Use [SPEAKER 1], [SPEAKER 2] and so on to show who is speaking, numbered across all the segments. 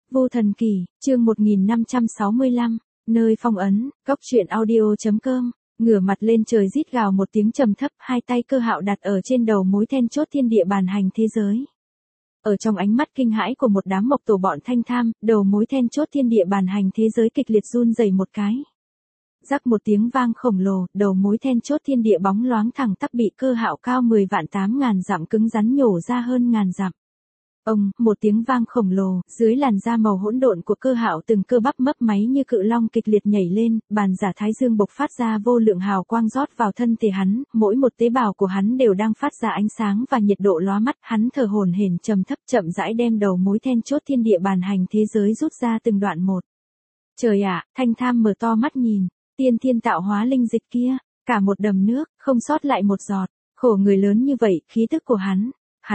[SPEAKER 1] Vô Thần Kỳ, chương 1565, nơi phong ấn, Cóc truyện audio.com, ngửa mặt lên trời rít gào một tiếng trầm thấp, hai tay Cơ Hạo đặt ở trên đầu mối then chốt thiên địa bàn hành thế giới. Ở trong ánh mắt kinh hãi của một đám mộc tổ bọn thanh tham, đầu mối then chốt thiên địa bàn hành thế giới kịch liệt run rẩy một cái. Rắc một tiếng vang khổng lồ, đầu mối then chốt thiên địa bóng loáng thẳng tắp bị Cơ Hạo cao 10.800.000 dặm cứng rắn nhổ ra hơn ngàn dặm. Ông, một tiếng vang khổng lồ, dưới làn da màu hỗn độn của Cơ Hạo từng cơ bắp mấp máy như cự long kịch liệt nhảy lên, bàn giả thái dương bộc phát ra vô lượng hào quang rót vào thân thể hắn, mỗi một tế bào của hắn đều đang phát ra ánh sáng và nhiệt độ lóa mắt, hắn thở hổn hển trầm thấp chậm rãi đem đầu mối then chốt thiên địa bàn hành thế giới rút ra từng đoạn một. Trời ạ, thanh tham mở to mắt nhìn, tiên thiên tạo hóa linh dịch kia, cả một đầm nước, không sót lại một giọt, khổ người lớn như vậy, khí tức của hắn.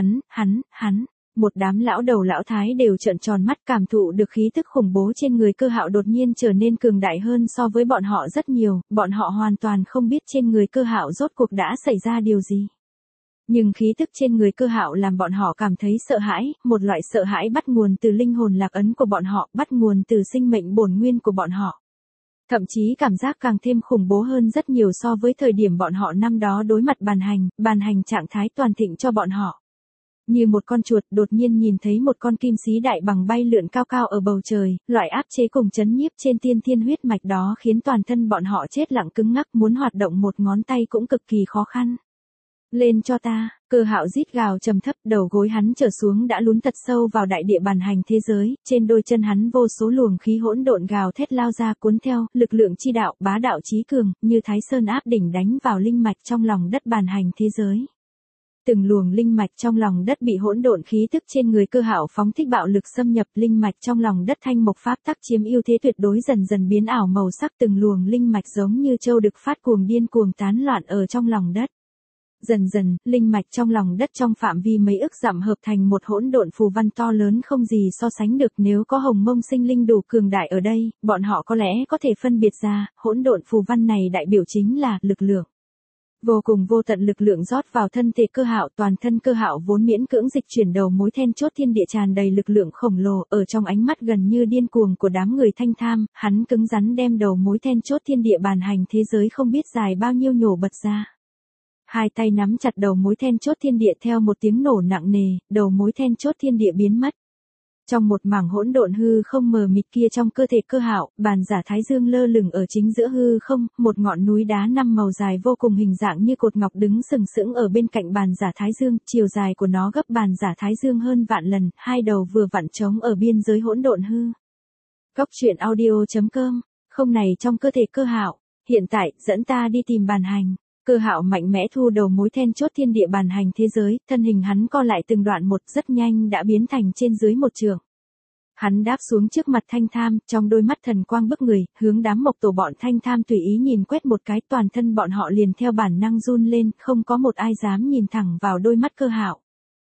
[SPEAKER 1] Một đám lão đầu lão thái đều trợn tròn mắt cảm thụ được khí tức khủng bố trên người Cơ Hạo đột nhiên trở nên cường đại hơn so với bọn họ rất nhiều, bọn họ hoàn toàn không biết trên người Cơ Hạo rốt cuộc đã xảy ra điều gì. Nhưng khí tức trên người Cơ Hạo làm bọn họ cảm thấy sợ hãi, một loại sợ hãi bắt nguồn từ linh hồn lạc ấn của bọn họ, bắt nguồn từ sinh mệnh bổn nguyên của bọn họ. Thậm chí cảm giác càng thêm khủng bố hơn rất nhiều so với thời điểm bọn họ năm đó đối mặt bàn hành trạng thái toàn thịnh cho bọn họ. Như một con chuột đột nhiên nhìn thấy một con kim xí đại bằng bay lượn cao cao ở bầu trời, loại áp chế cùng chấn nhiếp trên tiên thiên huyết mạch đó khiến toàn thân bọn họ chết lặng cứng ngắc, muốn hoạt động một ngón tay cũng cực kỳ khó khăn. Lên cho ta, Cơ Hạo rít gào trầm thấp, đầu gối hắn trở xuống đã lún thật sâu vào đại địa bàn hành thế giới, trên đôi chân hắn vô số luồng khí hỗn độn gào thét lao ra cuốn theo, lực lượng chi đạo, bá đạo chí cường, như Thái Sơn áp đỉnh đánh vào linh mạch trong lòng đất bàn hành thế giới. Từng luồng linh mạch trong lòng đất bị hỗn độn khí tức trên người Cơ Hạo phóng thích bạo lực xâm nhập, linh mạch trong lòng đất thanh mộc pháp tắc chiếm ưu thế tuyệt đối dần dần biến ảo màu sắc, từng luồng linh mạch giống như châu đực phát cuồng điên cuồng tán loạn ở trong lòng đất. Dần dần, linh mạch trong lòng đất trong phạm vi mấy ức dặm hợp thành một hỗn độn phù văn to lớn không gì so sánh được, nếu có Hồng Mông sinh linh đủ cường đại ở đây, bọn họ có lẽ có thể phân biệt ra, hỗn độn phù văn này đại biểu chính là lực lượng. Vô cùng vô tận lực lượng rót vào thân thể Cơ Hạo, toàn thân Cơ Hạo vốn miễn cưỡng dịch chuyển đầu mối then chốt thiên địa tràn đầy lực lượng khổng lồ, ở trong ánh mắt gần như điên cuồng của đám người thanh tham, hắn cứng rắn đem đầu mối then chốt thiên địa bàn hành thế giới không biết dài bao nhiêu nhổ bật ra. Hai tay nắm chặt đầu mối then chốt thiên địa, theo một tiếng nổ nặng nề, đầu mối then chốt thiên địa biến mất. Trong một mảng hỗn độn hư không mờ mịt kia trong cơ thể Cơ Hạo, bàn giả thái dương lơ lửng ở chính giữa hư không, một ngọn núi đá năm màu dài vô cùng hình dạng như cột ngọc đứng sừng sững ở bên cạnh bàn giả thái dương, chiều dài của nó gấp bàn giả thái dương hơn vạn lần, hai đầu vừa vặn trống ở biên giới hỗn độn hư. Cóc truyện audio.com, không này trong cơ thể Cơ Hạo, hiện tại, dẫn ta đi tìm bàn hành. Cơ Hạo mạnh mẽ thu đầu mối then chốt thiên địa bàn hành thế giới, thân hình hắn co lại từng đoạn một, rất nhanh đã biến thành trên dưới một trượng. Hắn đáp xuống trước mặt thanh tham, trong đôi mắt thần quang bức người, hướng đám mộc tổ bọn thanh tham tùy ý nhìn quét một cái, toàn thân bọn họ liền theo bản năng run lên, không có một ai dám nhìn thẳng vào đôi mắt Cơ Hạo.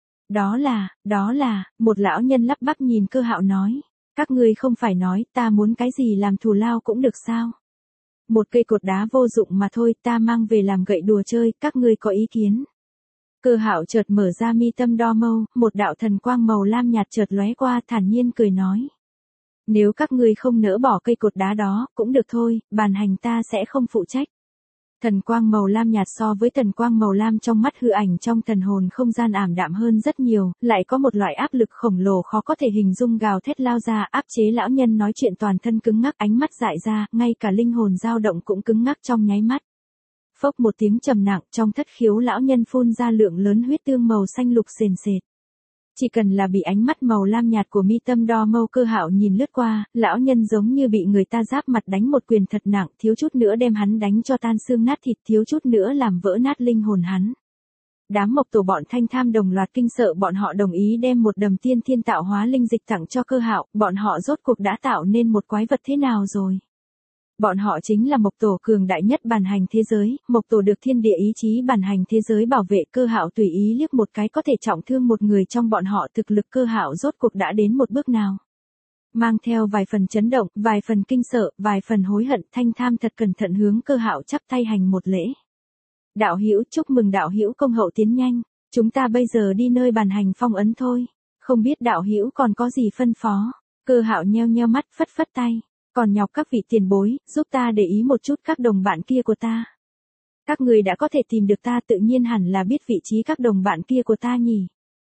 [SPEAKER 1] Đó là, một lão nhân lắp bắp nhìn Cơ Hạo nói, các ngươi không phải nói, ta muốn cái gì làm thù lao cũng được sao? Một cây cột đá vô dụng mà thôi, ta mang về làm gậy đùa chơi, các ngươi có ý kiến? Cơ Hạo chợt mở ra mi tâm đo mâu, một đạo thần quang màu lam nhạt chợt lóe qua, thản nhiên cười nói. Nếu các ngươi không nỡ bỏ cây cột đá đó, cũng được thôi, bàn hành ta sẽ không phụ trách. Thần quang màu lam nhạt so với thần quang màu lam trong mắt hư ảnh trong thần hồn không gian ảm đạm hơn rất nhiều, lại có một loại áp lực khổng lồ khó có thể hình dung gào thét lao ra, áp chế lão nhân nói chuyện toàn thân cứng ngắc, ánh mắt dại ra, ngay cả linh hồn dao động cũng cứng ngắc trong nháy mắt. Phốc một tiếng trầm nặng, trong thất khiếu lão nhân phun ra lượng lớn huyết tương màu xanh lục sền sệt. Chỉ cần là bị ánh mắt màu lam nhạt của mi tâm đo mâu Cơ Hạo nhìn lướt qua, lão nhân giống như bị người ta giáp mặt đánh một quyền thật nặng, thiếu chút nữa đem hắn đánh cho tan xương nát thịt, thiếu chút nữa làm vỡ nát linh hồn hắn. Đám mộc tổ bọn thanh tham đồng loạt kinh sợ, bọn họ đồng ý đem một đầm tiên thiên tạo hóa linh dịch tặng cho Cơ Hạo, bọn họ rốt cuộc đã tạo nên một quái vật thế nào rồi? Bọn họ chính là mộc tổ cường đại nhất bàn hành thế giới, mộc tổ được thiên địa ý chí bàn hành thế giới bảo vệ. Cơ Hạo tùy ý liếc một cái có thể trọng thương một người trong bọn họ, thực lực Cơ Hạo rốt cuộc đã đến một bước nào. Mang theo vài phần chấn động, vài phần kinh sợ, vài phần hối hận, thanh tham thật cẩn thận hướng Cơ Hạo chắp tay hành một lễ. Đạo hữu, chúc mừng đạo hữu công hậu tiến nhanh, chúng ta bây giờ đi nơi bàn hành phong ấn thôi, không biết đạo hữu còn có gì phân phó. Cơ Hạo nheo nheo mắt phất phất tay. Còn nhọc các vị tiền bối, giúp ta để ý một chút các đồng bạn kia của ta. Các người đã có thể tìm được ta tự nhiên hẳn là biết vị trí các đồng bạn kia của ta nhỉ.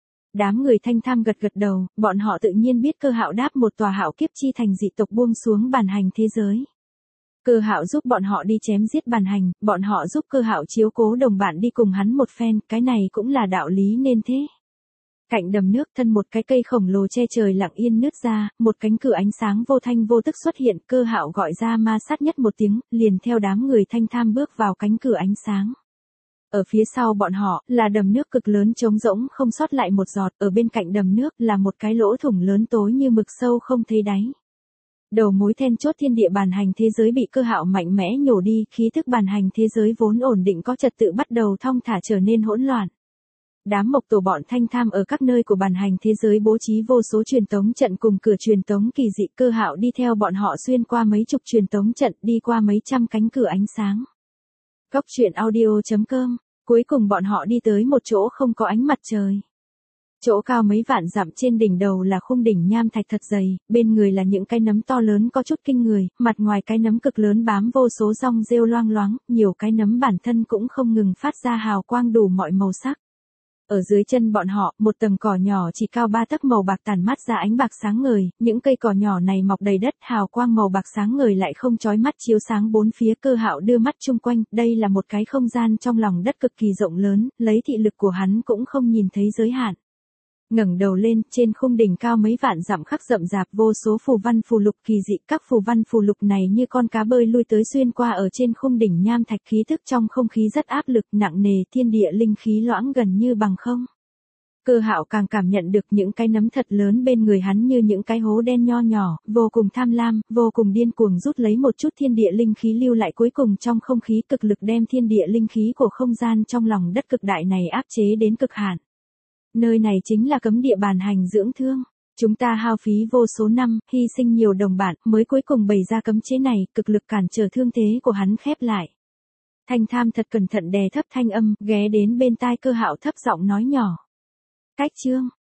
[SPEAKER 1] Đám người Thanh Tham gật gật đầu, bọn họ tự nhiên biết Cơ Hạo đáp một tòa hạo kiếp chi thành dị tộc buông xuống bản hành thế giới. Cơ Hạo giúp bọn họ đi chém giết bản hành, bọn họ giúp Cơ Hạo chiếu cố đồng bạn đi cùng hắn một phen, cái này cũng là đạo lý nên thế. Cạnh đầm nước thân một cái cây khổng lồ che trời lặng yên nứt ra, một cánh cửa ánh sáng vô thanh vô tức xuất hiện, Cơ Hạo gọi ra ma sát nhất một tiếng, liền theo đám người Thanh Tham bước vào cánh cửa ánh sáng. Ở phía sau bọn họ, là đầm nước cực lớn trống rỗng không sót lại một giọt, ở bên cạnh đầm nước là một cái lỗ thủng lớn tối như mực sâu không thấy đáy. Đầu mối then chốt thiên địa bản hành thế giới bị Cơ Hạo mạnh mẽ nhổ đi, khí thức bản hành thế giới vốn ổn định có trật tự bắt đầu thong thả trở nên hỗn loạn. Đám mộc tổ bọn Thanh Tham ở các nơi của bản hành thế giới bố trí vô số truyền tống trận cùng cửa truyền tống kỳ dị, Cơ Hạo đi theo bọn họ xuyên qua mấy chục truyền tống trận, đi qua mấy trăm cánh cửa ánh sáng. Góc truyện audio.com, cuối cùng bọn họ đi tới một chỗ không có ánh mặt trời. Chỗ cao mấy vạn dặm, trên đỉnh đầu là khung đỉnh nham thạch thật dày, bên người là những cái nấm to lớn có chút kinh người, mặt ngoài cái nấm cực lớn bám vô số rong rêu loang loáng, nhiều cái nấm bản thân cũng không ngừng phát ra hào quang đủ mọi màu sắc. Ở dưới chân bọn họ, một tầng cỏ nhỏ chỉ cao 3 tấc màu bạc tản mát ra ánh bạc sáng ngời, những cây cỏ nhỏ này mọc đầy đất, hào quang màu bạc sáng ngời lại không chói mắt chiếu sáng bốn phía. Cơ Hạo đưa mắt chung quanh, đây là một cái không gian trong lòng đất cực kỳ rộng lớn, lấy thị lực của hắn cũng không nhìn thấy giới hạn. Ngẩng đầu lên, trên khung đỉnh cao mấy vạn dặm khắc rậm rạp vô số phù văn phù lục kỳ dị, các phù văn phù lục này như con cá bơi lui tới xuyên qua ở trên khung đỉnh nham thạch, khí thức trong không khí rất áp lực nặng nề, thiên địa linh khí loãng gần như bằng không. Cơ Hạo càng cảm nhận được những cái nấm thật lớn bên người hắn như những cái hố đen nho nhỏ, vô cùng tham lam, vô cùng điên cuồng rút lấy một chút thiên địa linh khí lưu lại, cuối cùng trong không khí cực lực đem thiên địa linh khí của không gian trong lòng đất cực đại này áp chế đến cực hạn. Nơi này chính là cấm địa bản hành dưỡng thương. Chúng ta hao phí vô số năm, hy sinh nhiều đồng bạn, mới cuối cùng bày ra cấm chế này, cực lực cản trở thương thế của hắn khép lại. Thanh Tham thật cẩn thận đè thấp thanh âm, ghé đến bên tai Cơ Hạo thấp giọng nói nhỏ. Cách chương.